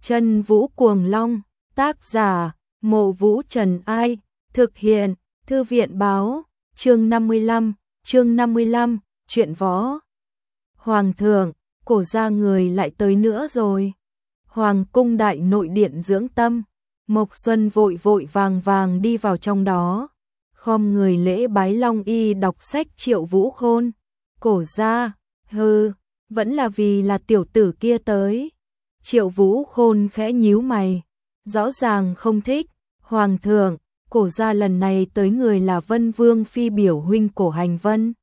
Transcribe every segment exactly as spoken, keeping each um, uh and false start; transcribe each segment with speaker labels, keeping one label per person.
Speaker 1: Chân Vũ Cuồng Long, tác giả, Mộ Vũ Trần Ai, thực hiện, Thư viện Báo, chương năm mươi lăm, chương năm mươi lăm, chuyện võ. Hoàng thượng, Cổ gia người lại tới nữa rồi. Hoàng cung đại nội điện dưỡng tâm, Mộc Xuân vội vội vàng vàng đi vào trong đó, khom người lễ bái Long Y đọc sách Triệu Vũ Khôn. Cổ gia, hừ, vẫn là vì là tiểu tử kia tới. Triệu Vũ Khôn khẽ nhíu mày, rõ ràng không thích. Hoàng thượng, Cổ gia lần này tới người là Vân Vương phi biểu huynh Cổ Hành Vân.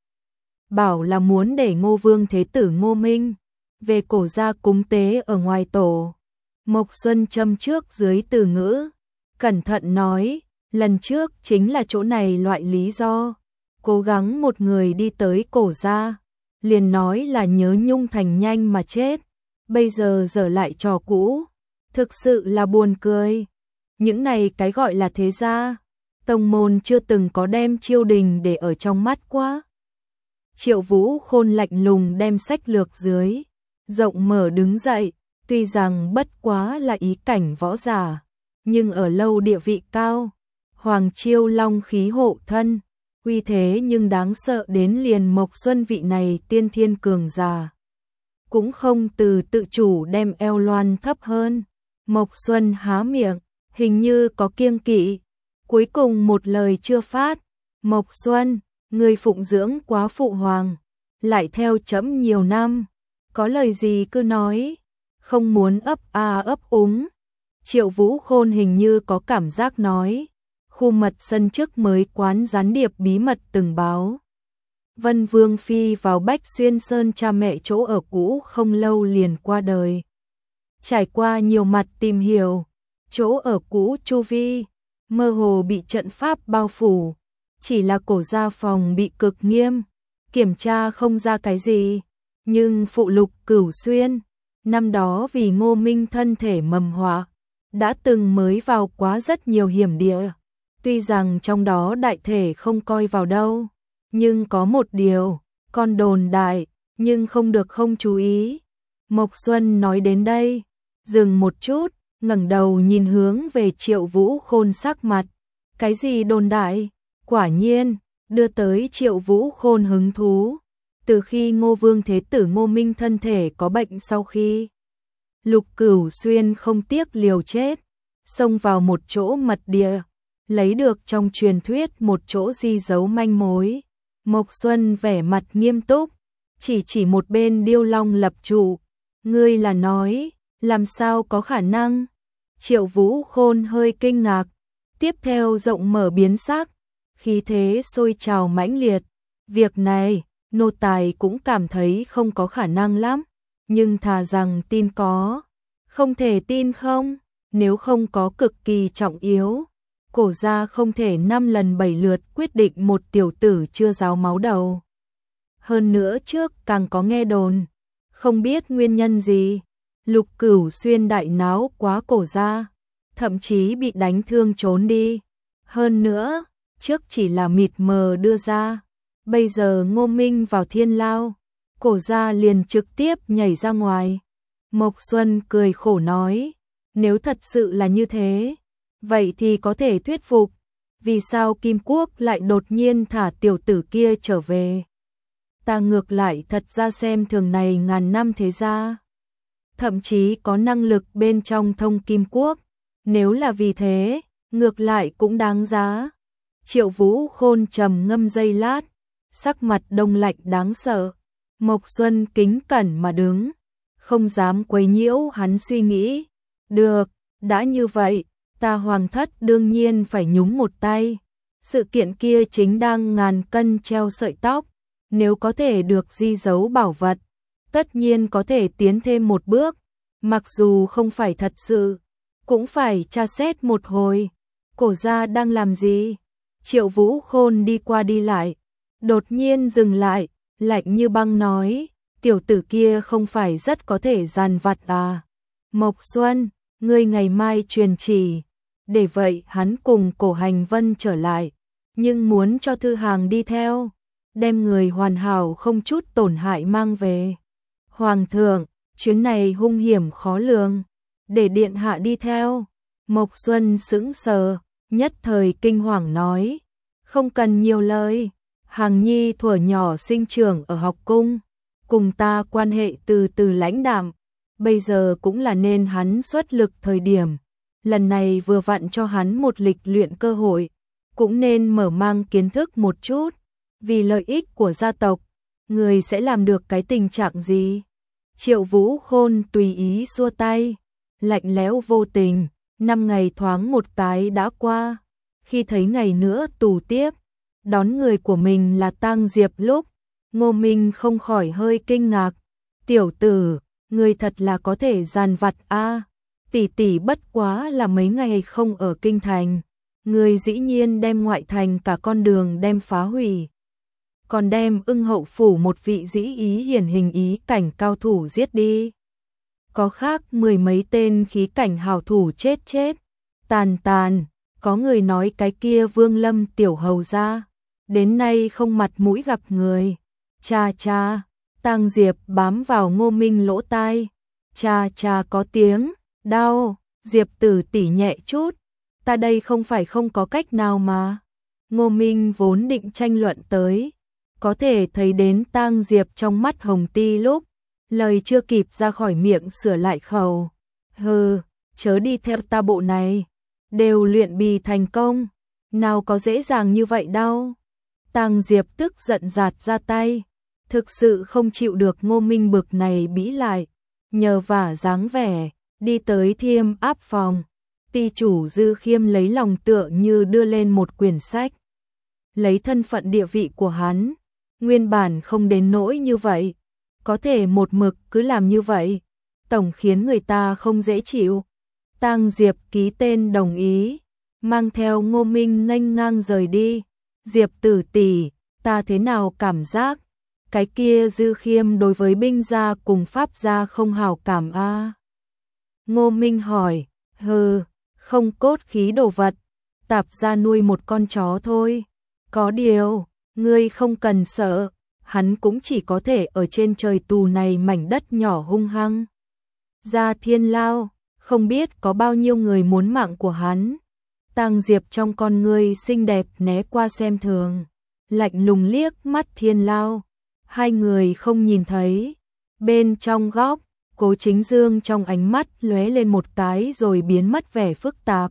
Speaker 1: Bảo là muốn để Ngô Vương Thế tử Ngô Minh về Cổ gia cúng tế ở ngoài tổ. Mộc Xuân châm trước dưới từ ngữ, cẩn thận nói, lần trước chính là chỗ này loại lý do. Cố gắng một người đi tới Cổ gia, liền nói là nhớ nhung thành nhanh mà chết. Bây giờ dở lại trò cũ, thực sự là buồn cười. Những này cái gọi là thế gia, tông môn chưa từng có đem triều đình để ở trong mắt quá. Triệu Vũ Khôn lạnh lùng đem sách lược dưới, rộng mở đứng dậy, tuy rằng bất quá là ý cảnh võ giả, nhưng ở lâu địa vị cao, Hoàng Chiêu Long khí hộ thân, uy thế nhưng đáng sợ đến liền Mộc Xuân vị này tiên thiên cường giả. Cũng không từ tự chủ đem eo loan thấp hơn. Mộc Xuân há miệng, hình như có kiêng kỵ, cuối cùng một lời chưa phát. Mộc Xuân, người phụng dưỡng quá phụ hoàng, lại theo chấm nhiều năm, có lời gì cứ nói, không muốn ấp a ấp úng. Triệu Vũ Khôn hình như có cảm giác nói, khu mật sân trước mới quán gián điệp bí mật từng báo. Vân Vương phi vào Bách Xuyên Sơn cha mẹ chỗ ở cũ không lâu liền qua đời. Trải qua nhiều mặt tìm hiểu, chỗ ở cũ chu vi mơ hồ bị trận pháp bao phủ, chỉ là Cổ gia phòng bị cực nghiêm, kiểm tra không ra cái gì, nhưng phụ lục Cửu Xuyên, năm đó vì Ngô Minh thân thể mầm họa, đã từng mới vào quá rất nhiều hiểm địa, tuy rằng trong đó đại thể không coi vào đâu, nhưng có một điều, con đồn đại, nhưng không được không chú ý. Mộc Xuân nói đến đây, dừng một chút, ngẩng đầu nhìn hướng về Triệu Vũ Khôn sắc mặt, cái gì đồn đại? Quả nhiên, đưa tới Triệu Vũ Khôn hứng thú. Từ khi Ngô Vương Thế tử Ngô Minh thân thể có bệnh sau khi Lục Cửu Xuyên không tiếc liều chết, xông vào một chỗ mật địa, lấy được trong truyền thuyết một chỗ di dấu manh mối. Mộc Xuân vẻ mặt nghiêm túc, chỉ chỉ một bên điêu long lập trụ. Ngươi là nói, làm sao có khả năng? Triệu Vũ Khôn hơi kinh ngạc, tiếp theo rộng mở biến sắc, khí thế sôi trào mãnh liệt. Việc này, nô tài cũng cảm thấy không có khả năng lắm, nhưng thà rằng tin có, không thể tin không, nếu không có cực kỳ trọng yếu. Cổ gia không thể năm lần bảy lượt quyết định một tiểu tử chưa ráo máu đầu. Hơn nữa trước càng có nghe đồn, không biết nguyên nhân gì, Lục Cửu Xuyên đại náo quá Cổ gia, thậm chí bị đánh thương trốn đi. Hơn nữa, trước chỉ là mịt mờ đưa ra, bây giờ Ngô Minh vào thiên lao, Cổ gia liền trực tiếp nhảy ra ngoài. Mộc Xuân cười khổ nói, nếu thật sự là như thế, vậy thì có thể thuyết phục, vì sao Kim Quốc lại đột nhiên thả tiểu tử kia trở về. Ta ngược lại thật ra xem thường này ngàn năm thế gia, thậm chí có năng lực bên trong thông Kim Quốc, nếu là vì thế, ngược lại cũng đáng giá. Triệu Vũ Khôn trầm ngâm giây lát, sắc mặt đông lạnh đáng sợ. Mộc Xuân kính cẩn mà đứng, không dám quấy nhiễu hắn suy nghĩ. Được, đã như vậy, ta Hoàng thất đương nhiên phải nhúng một tay. Sự kiện kia chính đang ngàn cân treo sợi tóc, nếu có thể được di giấu bảo vật, tất nhiên có thể tiến thêm một bước, mặc dù không phải thật sự, cũng phải tra xét một hồi. Cổ gia đang làm gì? Triệu Vũ Khôn đi qua đi lại, đột nhiên dừng lại, lạnh như băng nói, tiểu tử kia không phải rất có thể dàn vặt à? Mộc Xuân, ngươi ngày mai truyền chỉ, để vậy hắn cùng Cổ Hành Vân trở lại, nhưng muốn cho thư hàng đi theo, đem người hoàn hảo không chút tổn hại mang về. Hoàng thượng, chuyến này hung hiểm khó lường, để điện hạ đi theo. Mộc Xuân sững sờ, nhất thời kinh hoàng nói, không cần nhiều lời, Hằng Nhi thuở nhỏ sinh trưởng ở học cung, cùng ta quan hệ từ từ lãnh đạm, bây giờ cũng là nên hắn xuất lực thời điểm. Lần này vừa vặn cho hắn một lịch luyện cơ hội, cũng nên mở mang kiến thức một chút, vì lợi ích của gia tộc, người sẽ làm được cái tình trạng gì? Triệu Vũ Khôn tùy ý xua tay, lạnh lẽo vô tình, năm ngày thoáng một cái đã qua, khi thấy ngày nữa tù tiếp, đón người của mình là Tang Diệp lúc, Ngô Minh không khỏi hơi kinh ngạc, tiểu tử, người thật là có thể giàn vặt a, tỷ tỷ bất quá là mấy ngày không ở kinh thành, người dĩ nhiên đem ngoại thành cả con đường đem phá hủy, còn đem Ưng Hậu phủ một vị dĩ ý hiển hình ý cảnh cao thủ giết đi. Có khác mười mấy tên khí cảnh hảo thủ chết chết, tàn tàn, có người nói cái kia Vương Lâm tiểu hầu ra, đến nay không mặt mũi gặp người. Cha cha, Tang Diệp bám vào Ngô Minh lỗ tai, cha cha có tiếng, đau, Diệp tử tỉ nhẹ chút, ta đây không phải không có cách nào mà. Ngô Minh vốn định tranh luận tới, có thể thấy đến Tang Diệp trong mắt hồng ti lúc, lời chưa kịp ra khỏi miệng sửa lại khẩu. Hừ, chớ đi theo ta bộ này, đều luyện bì thành công, nào có dễ dàng như vậy đâu. Tang Diệp tức giận giạt ra tay, thực sự không chịu được Ngô Minh bực này bĩ lại, nhờ vả dáng vẻ, đi tới Thiêm áp phòng. Ty chủ Dư Khiêm lấy lòng tựa như đưa lên một quyển sách. Lấy thân phận địa vị của hắn, nguyên bản không đến nỗi như vậy, có thể một mực cứ làm như vậy, tổng khiến người ta không dễ chịu. Tang Diệp ký tên đồng ý, mang theo Ngô Minh nghênh ngang rời đi. Diệp tử tỷ, ta thế nào cảm giác, cái kia Dư Khiêm đối với binh gia cùng pháp gia không hảo cảm a? À? Ngô Minh hỏi, hừ, không cốt khí đồ vật, tạp gia nuôi một con chó thôi. Có điều, ngươi không cần sợ, hắn cũng chỉ có thể ở trên trời tù này mảnh đất nhỏ hung hăng. Gia Thiên Lao, không biết có bao nhiêu người muốn mạng của hắn. Tang Diệp trong con ngươi xinh đẹp né qua xem thường, lạnh lùng liếc mắt Thiên Lao, hai người không nhìn thấy. Bên trong góc, Cố Chính Dương trong ánh mắt lóe lên một cái rồi biến mất vẻ phức tạp.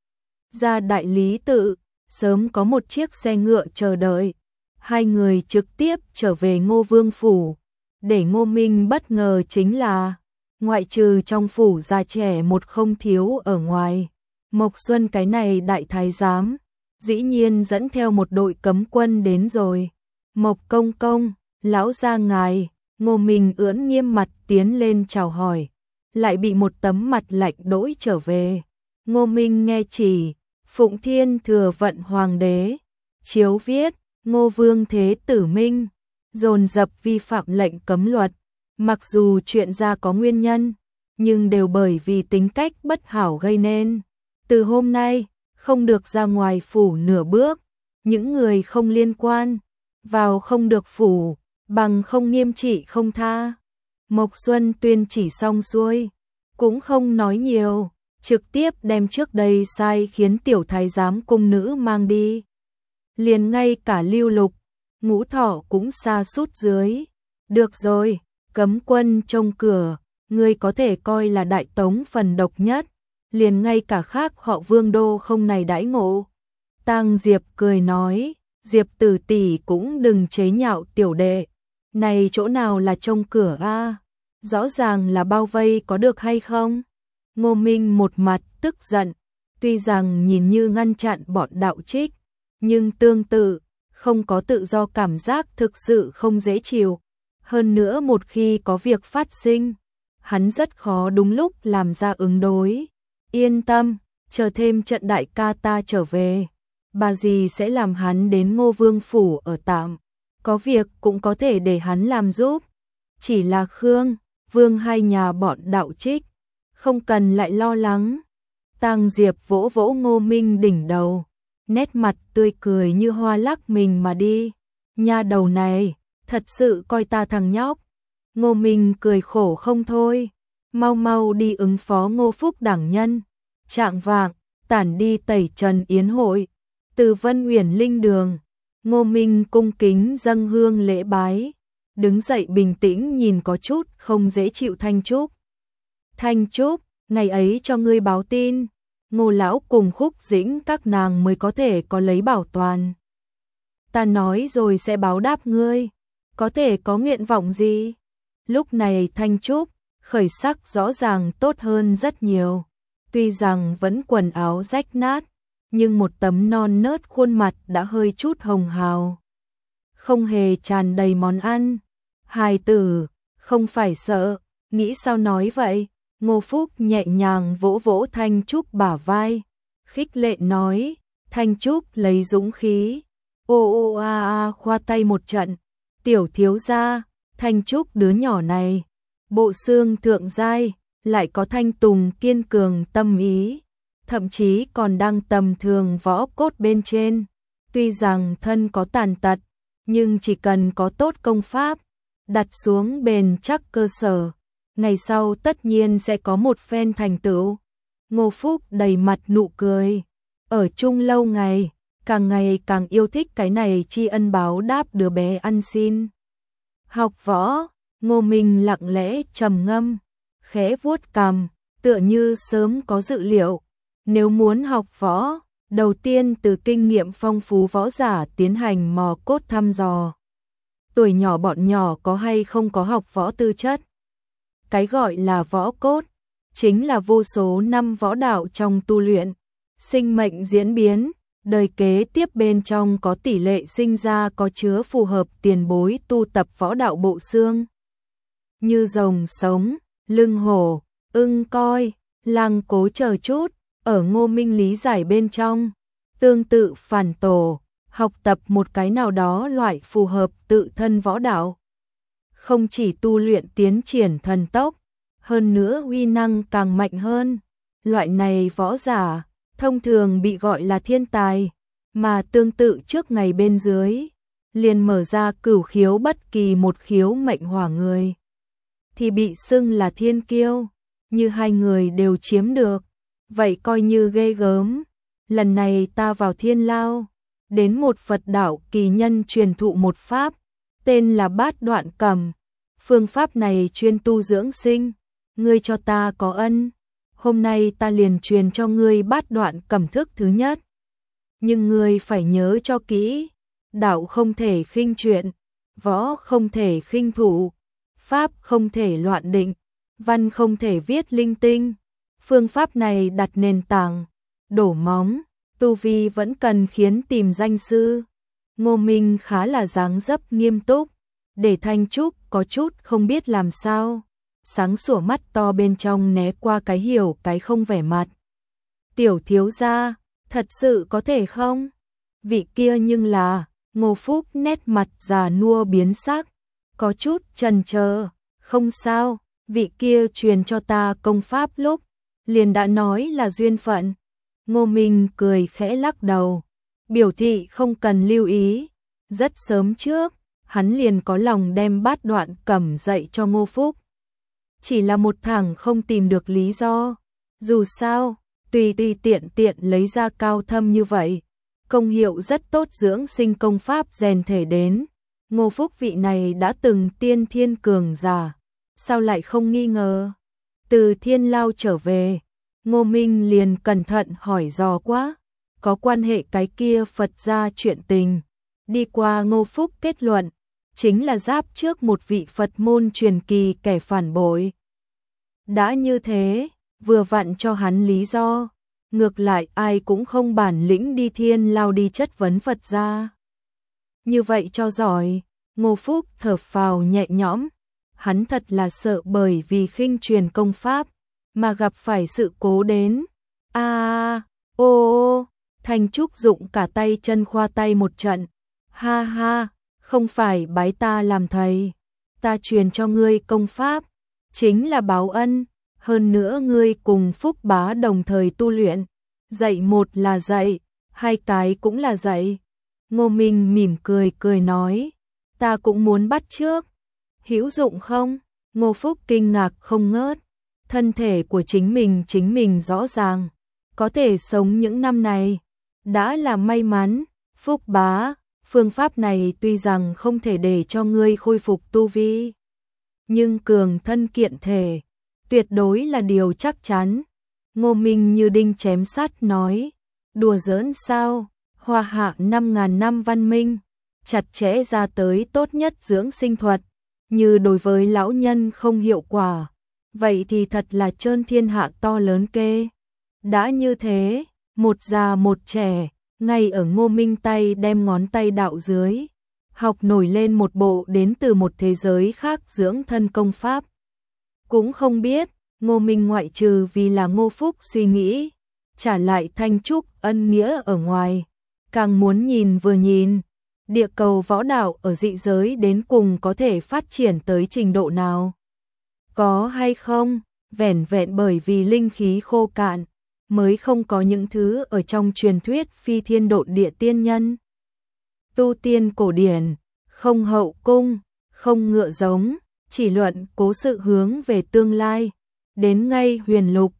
Speaker 1: Ra đại lý tự, sớm có một chiếc xe ngựa chờ đợi, hai người trực tiếp trở về Ngô Vương phủ. Để Ngô Minh bất ngờ chính là, ngoại trừ trong phủ già trẻ một không thiếu ở ngoài, Mộc Xuân cái này đại thái giám, dĩ nhiên dẫn theo một đội cấm quân đến rồi. Mộc công công, lão gia ngài, Ngô Minh ưỡn nghiêm mặt tiến lên chào hỏi, lại bị một tấm mặt lạnh đỗi trở về. Ngô Minh nghe chỉ, Phụng Thiên thừa vận hoàng đế, chiếu viết, Ngô Vương Thế Tử Minh, dồn dập vi phạm lệnh cấm luật, mặc dù chuyện ra có nguyên nhân, nhưng đều bởi vì tính cách bất hảo gây nên. Từ hôm nay, không được ra ngoài phủ nửa bước, những người không liên quan, vào không được phủ, bằng không nghiêm trị không tha. Mộc Xuân tuyên chỉ xong xuôi, cũng không nói nhiều, trực tiếp đem trước đây sai khiến tiểu thái giám cung nữ mang đi. Liền ngay cả Lưu Lục, Ngũ Thọ cũng sa sút dưới. Được rồi, cấm quân trông cửa, ngươi có thể coi là đại tống phần độc nhất, liền ngay cả khác họ Vương đô không này đãi ngộ. Tang Diệp cười nói, Diệp tử tỷ cũng đừng chế nhạo tiểu đệ, này chỗ nào là trông cửa a, rõ ràng là bao vây có được hay không? Ngô Minh một mặt tức giận, tuy rằng nhìn như ngăn chặn bọn đạo trích, nhưng tương tự, không có tự do cảm giác thực sự không dễ chịu. Hơn nữa một khi có việc phát sinh, hắn rất khó đúng lúc làm ra ứng đối. Yên tâm, chờ thêm trận đại ca ta trở về, bà dì sẽ làm hắn đến Ngô Vương phủ ở tạm, có việc cũng có thể để hắn làm giúp. Chỉ là Khương, Vương hai nhà bọn đạo trích, không cần lại lo lắng. Tang Diệp vỗ vỗ Ngô Minh đỉnh đầu, nét mặt tươi cười như hoa lắc mình mà đi. Nha đầu này, thật sự coi ta thằng nhóc. Ngô Minh cười khổ không thôi. mau mau đi ứng phó Ngô Phúc đảng nhân. Trạng vạng, tản đi tẩy trần yến hội, từ Vân Uyển Linh đường, Ngô Minh cung kính dâng hương lễ bái, đứng dậy bình tĩnh nhìn có chút không dễ chịu Thanh Trúc. Thanh Trúc, ngày ấy cho ngươi báo tin, Ngô lão cùng Khúc Dĩnh các nàng mới có thể có lấy bảo toàn. Ta nói rồi sẽ báo đáp ngươi, có thể có nguyện vọng gì? Lúc này Thanh Trúc, khởi sắc rõ ràng tốt hơn rất nhiều. Tuy rằng vẫn quần áo rách nát, nhưng một tấm non nớt khuôn mặt đã hơi chút hồng hào. Không hề tràn đầy món ăn. Hài tử, không phải sợ, nghĩ sao nói vậy? Ngô Phúc nhẹ nhàng vỗ vỗ Thanh Trúc bả vai, khích lệ nói, Thanh Trúc lấy dũng khí, ô ô a a khoa tay một trận, tiểu thiếu gia, Thanh Trúc đứa nhỏ này, bộ xương thượng giai, lại có thanh tùng kiên cường tâm ý, thậm chí còn đang tầm thường võ cốt bên trên, tuy rằng thân có tàn tật, nhưng chỉ cần có tốt công pháp, đặt xuống bền chắc cơ sở, ngày sau tất nhiên sẽ có một phen thành tựu. Ngô Phúc đầy mặt nụ cười, ở chung lâu ngày, càng ngày càng yêu thích cái này tri ân báo đáp đứa bé ăn xin. Học võ, Ngô Minh lặng lẽ trầm ngâm, khẽ vuốt cằm, tựa như sớm có dự liệu, nếu muốn học võ, đầu tiên từ kinh nghiệm phong phú võ giả tiến hành mò cốt thăm dò. Tuổi nhỏ bọn nhỏ có hay không có học võ tư chất. Cái gọi là võ cốt, chính là vô số năm võ đạo trong tu luyện, sinh mệnh diễn biến, đời kế tiếp bên trong có tỷ lệ sinh ra có chứa phù hợp tiền bối tu tập võ đạo bộ xương. Như rồng sống, lưng hổ, ưng coi, lang cố chờ chút, ở Ngô Minh lý giải bên trong, tương tự phản tổ, học tập một cái nào đó loại phù hợp tự thân võ đạo. Không chỉ tu luyện tiến triển thần tốc, hơn nữa uy năng càng mạnh hơn. Loại này võ giả, thông thường bị gọi là thiên tài, mà tương tự trước ngày bên dưới, liền mở ra cửu khiếu bất kỳ một khiếu mệnh hỏa người, thì bị xưng là thiên kiêu, như hai người đều chiếm được, vậy coi như ghê gớm. Lần này ta vào Thiên Lao, đến một Phật đạo kỳ nhân truyền thụ một pháp, tên là Bát Đoạn Cầm. Phương pháp này chuyên tu dưỡng sinh, ngươi cho ta có ân, hôm nay ta liền truyền cho ngươi Bát Đoạn Cầm thức thứ nhất. Nhưng ngươi phải nhớ cho kỹ, đạo không thể khinh chuyện, võ không thể khinh thủ, pháp không thể loạn định, văn không thể viết linh tinh. Phương pháp này đặt nền tảng, đổ móng, tu vi vẫn cần khiến tìm danh sư. Ngô Minh khá là dáng dấp nghiêm túc, để Thanh Trúc có chút không biết làm sao, sáng sủa mắt to bên trong né qua cái hiểu cái không vẻ mặt. Tiểu thiếu gia, thật sự có thể không? Vị kia nhưng là, Ngô Phúc nét mặt già nua biến sắc, có chút chần chờ, không sao, vị kia truyền cho ta công pháp lúc, liền đã nói là duyên phận. Ngô Minh cười khẽ lắc đầu, biểu thị không cần lưu ý, rất sớm trước, hắn liền có lòng đem Bát Đoạn Cầm dạy cho Ngô Phúc. Chỉ là một thằng không tìm được lý do, dù sao, tùy tùy tiện tiện lấy ra cao thâm như vậy, công hiệu rất tốt dưỡng sinh công pháp rèn thể đến. Ngô Phúc vị này đã từng tiên thiên cường giả, sao lại không nghi ngờ? Từ Thiên Lao trở về, Ngô Minh liền cẩn thận hỏi dò quá, có quan hệ cái kia Phật gia chuyện tình. Đi qua Ngô Phúc kết luận, chính là giáp trước một vị Phật môn truyền kỳ kẻ phản bội. Đã như thế, vừa vặn cho hắn lý do, ngược lại ai cũng không bản lĩnh đi Thiên Lao đi chất vấn Phật gia. Như vậy cho giỏi, Ngô Phúc thở phào nhẹ nhõm, hắn thật là sợ bởi vì khinh truyền công pháp, mà gặp phải sự cố đến. A à, ô ô, Thanh Trúc dụng cả tay chân khoa tay một trận. Ha ha, không phải bái ta làm thầy, ta truyền cho ngươi công pháp, chính là báo ân, hơn nữa ngươi cùng Phúc bá đồng thời tu luyện, dạy một là dạy, hai cái cũng là dạy. Ngô Minh mỉm cười cười nói, ta cũng muốn bắt chước, hữu dụng không? Ngô Phúc kinh ngạc không ngớt, thân thể của chính mình chính mình rõ ràng, có thể sống những năm này, đã là may mắn. Phúc bá, phương pháp này tuy rằng không thể để cho ngươi khôi phục tu vi, nhưng cường thân kiện thể, tuyệt đối là điều chắc chắn. Ngô Minh như đinh chém sắt nói, đùa giỡn sao, Hoa Hạ năm ngàn năm văn minh, chặt chẽ ra tới tốt nhất dưỡng sinh thuật, như đối với lão nhân không hiệu quả, vậy thì thật là trơn thiên hạ to lớn kê. Đã như thế, một già một trẻ, ngay ở Ngô Minh tay đem ngón tay đạo dưới, học nổi lên một bộ đến từ một thế giới khác dưỡng thân công pháp. Cũng không biết, Ngô Minh ngoại trừ vì là Ngô Phúc suy nghĩ, trả lại Thanh Trúc ân nghĩa ở ngoài, càng muốn nhìn vừa nhìn, địa cầu võ đạo ở dị giới đến cùng có thể phát triển tới trình độ nào. Có hay không, vẻn vẹn bởi vì linh khí khô cạn, mới không có những thứ ở trong truyền thuyết phi thiên độn địa tiên nhân. Tu tiên cổ điển, không hậu cung, không ngựa giống, chỉ luận cố sự hướng về tương lai, đến ngay huyền lục,